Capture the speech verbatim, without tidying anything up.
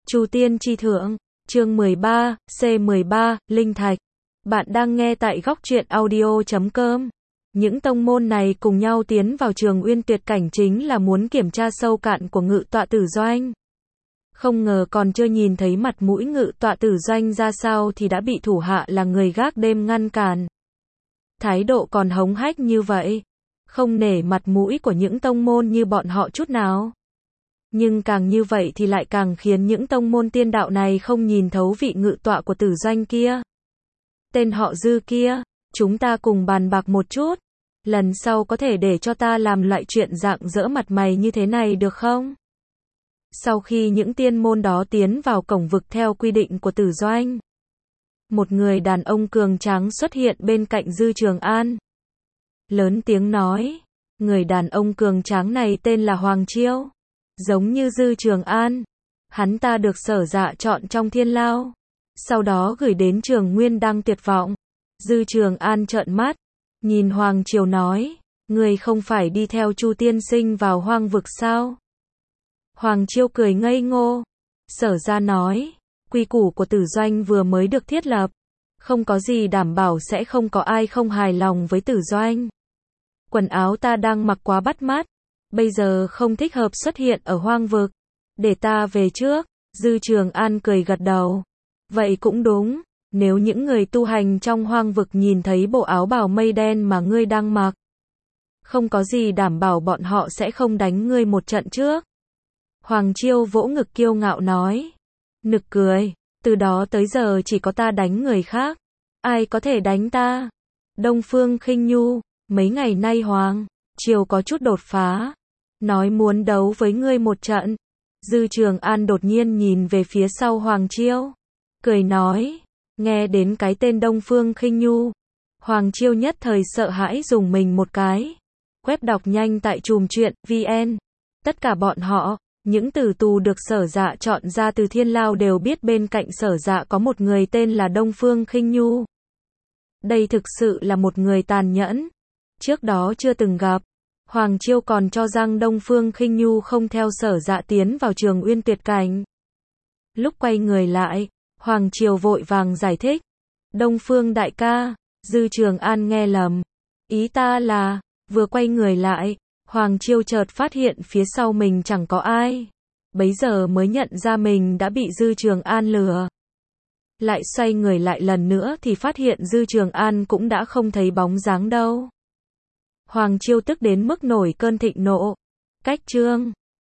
Chu Tiên Chi Thượng, chương mười ba, C mười ba, Linh Thạch. Bạn đang nghe tại góc truyện audio chấm com. Những tông môn này cùng nhau tiến vào Trường Uyên Tuyệt Cảnh chính là muốn kiểm tra sâu cạn của Ngự Tọa Tử Doanh. Không ngờ còn chưa nhìn thấy mặt mũi Ngự Tọa Tử Doanh ra sao thì đã bị thủ hạ là người gác đêm ngăn cản. Thái độ còn hống hách như vậy, không nể mặt mũi của những tông môn như bọn họ chút nào. Nhưng càng như vậy thì lại càng khiến những tông môn tiên đạo này không nhìn thấu vị ngự tọa của Tử Doanh kia. Tên họ Dư kia, chúng ta cùng bàn bạc một chút. Lần sau có thể để cho ta làm loại chuyện rạng rỡ mặt mày như thế này được không? Sau khi những tiên môn đó tiến vào cổng vực theo quy định của Tử Doanh, một người đàn ông cường tráng xuất hiện bên cạnh Dư Trường An. Lớn tiếng nói, người đàn ông cường tráng này tên là Hoàng Chiêu. Giống như Dư Trường An, hắn ta được Sở Dạ chọn trong Thiên Lao, sau đó gửi đến Trường Nguyên đang tuyệt vọng. Dư Trường An trợn mắt, nhìn Hoàng Chiêu nói, người không phải đi theo Chu tiên sinh vào hoang vực sao? Hoàng Chiêu cười ngây ngô. Sở Dạ nói, quy củ của Tử Doanh vừa mới được thiết lập, không có gì đảm bảo sẽ không có ai không hài lòng với Tử Doanh. Quần áo ta đang mặc quá bắt mắt, bây giờ không thích hợp xuất hiện ở hoang vực, để ta về trước. Dư Trường An cười gật đầu. Vậy cũng đúng, nếu những người tu hành trong hoang vực nhìn thấy bộ áo bào mây đen mà ngươi đang mặc, không có gì đảm bảo bọn họ sẽ không đánh ngươi một trận trước. Hoàng Chiêu vỗ ngực kiêu ngạo nói. Nực cười, từ đó tới giờ chỉ có ta đánh người khác, ai có thể đánh ta? Đông Phương Khinh Nhu, mấy ngày nay Hoàng Chiêu có chút đột phá, nói muốn đấu với ngươi một trận. Dư Trường An đột nhiên nhìn về phía sau Hoàng Chiêu, cười nói, nghe đến cái tên Đông Phương Khinh Nhu, Hoàng Chiêu nhất thời sợ hãi dùng mình một cái. Web đọc nhanh tại chùm chuyện vn. Tất cả bọn họ, những tử tù được Sở Dạ chọn ra từ Thiên Lao đều biết bên cạnh Sở Dạ có một người tên là Đông Phương Khinh Nhu. Đây thực sự là một người tàn nhẫn, trước đó chưa từng gặp. Hoàng Chiêu còn cho rằng Đông Phương Khinh Nhu không theo Sở Dạ tiến vào Trường Uyên Tuyệt Cảnh. Lúc quay người lại, Hoàng Chiêu vội vàng giải thích. Đông Phương đại ca, Dư Trường An nghe lầm. Ý ta là, vừa quay người lại, Hoàng Chiêu chợt phát hiện phía sau mình chẳng có ai. Bấy giờ mới nhận ra mình đã bị Dư Trường An lừa. Lại xoay người lại lần nữa thì phát hiện Dư Trường An cũng đã không thấy bóng dáng đâu. Hoàng Chiêu tức đến mức nổi cơn thịnh nộ. Cách chương